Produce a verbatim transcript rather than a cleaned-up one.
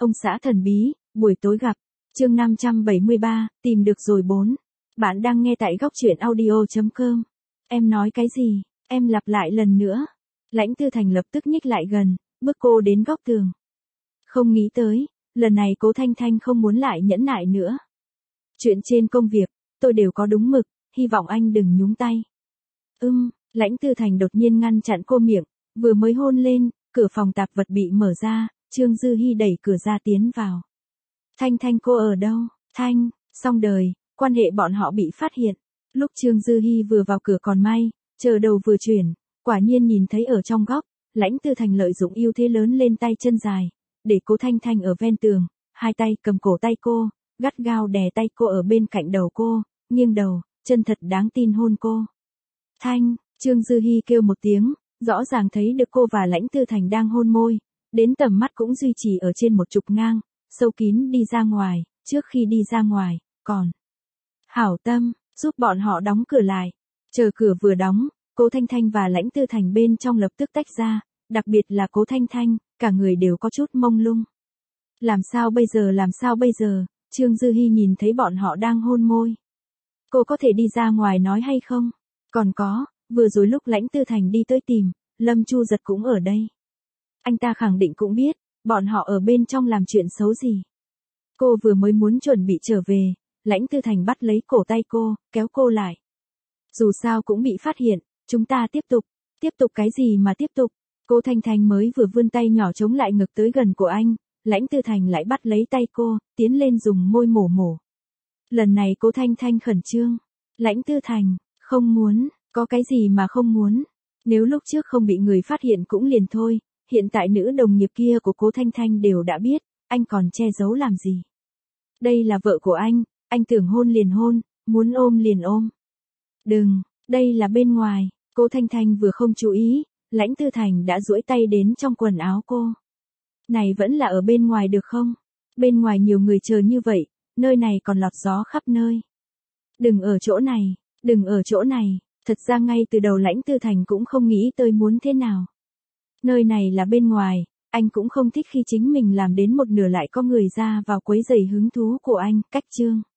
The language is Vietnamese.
Ông xã thần bí, buổi tối gặp. Chương năm trăm bảy mươi ba, tìm được rồi bốn. Bạn đang nghe tại góc truyện audio chấm com. Em nói cái gì? Em lặp lại lần nữa. Lãnh Tư Thành lập tức nhích lại gần, bước cô đến góc tường. Không nghĩ tới, lần này Cố Thanh Thanh không muốn lại nhẫn nại nữa. Chuyện trên công việc, tôi đều có đúng mực, hy vọng anh đừng nhúng tay. Ưm, Lãnh Tư Thành đột nhiên ngăn chặn cô miệng, vừa mới hôn lên, cửa phòng tạp vật bị mở ra, Trương Dư Hi đẩy cửa ra tiến vào. Thanh Thanh cô ở đâu? Thanh, xong đời, quan hệ bọn họ bị phát hiện. Lúc Trương Dư Hi vừa vào cửa còn may, chờ đầu vừa chuyển, quả nhiên nhìn thấy ở trong góc, Lãnh Tư Thành lợi dụng ưu thế lớn lên tay chân dài, để Cố Thanh Thanh ở ven tường, hai tay cầm cổ tay cô, gắt gao đè tay cô ở bên cạnh đầu cô, nghiêng đầu, chân thật đáng tin hôn cô. Thanh, Trương Dư Hi kêu một tiếng, rõ ràng thấy được cô và Lãnh Tư Thành đang hôn môi, đến tầm mắt cũng duy trì ở trên một trục ngang, sâu kín đi ra ngoài, trước khi đi ra ngoài, còn hảo tâm, giúp bọn họ đóng cửa lại. Chờ cửa vừa đóng, Cố Thanh Thanh và Lãnh Tư Thành bên trong lập tức tách ra, đặc biệt là Cố Thanh Thanh, cả người đều có chút mông lung. Làm sao bây giờ làm sao bây giờ, Trương Dư Hi nhìn thấy bọn họ đang hôn môi. Cô có thể đi ra ngoài nói hay không? Còn có, vừa rồi lúc Lãnh Tư Thành đi tới tìm, Lâm Chu Giật cũng ở đây. Anh ta khẳng định cũng biết, bọn họ ở bên trong làm chuyện xấu gì. Cô vừa mới muốn chuẩn bị trở về, Lãnh Tư Thành bắt lấy cổ tay cô, kéo cô lại. Dù sao cũng bị phát hiện, chúng ta tiếp tục. Tiếp tục cái gì mà tiếp tục? Cố Thanh Thanh mới vừa vươn tay nhỏ chống lại ngực tới gần của anh, Lãnh Tư Thành lại bắt lấy tay cô, tiến lên dùng môi mổ mổ. Lần này Cố Thanh Thanh khẩn trương. Lãnh Tư Thành, không muốn, có cái gì mà không muốn. Nếu lúc trước không bị người phát hiện cũng liền thôi, hiện tại nữ đồng nghiệp kia của Cố Thanh Thanh đều đã biết, anh còn che giấu làm gì. Đây là vợ của anh, anh tưởng hôn liền hôn, muốn ôm liền ôm. Đừng, đây là bên ngoài. Cố Thanh Thanh vừa không chú ý, Lãnh Tư Thành đã duỗi tay đến trong quần áo cô. Này vẫn là ở bên ngoài được không? Bên ngoài nhiều người chờ như vậy, nơi này còn lọt gió khắp nơi. Đừng ở chỗ này, đừng ở chỗ này, thật ra ngay từ đầu Lãnh Tư Thành cũng không nghĩ tới muốn thế nào. Nơi này là bên ngoài, anh cũng không thích khi chính mình làm đến một nửa lại có người ra vào quấy rầy hứng thú của anh, cách chương.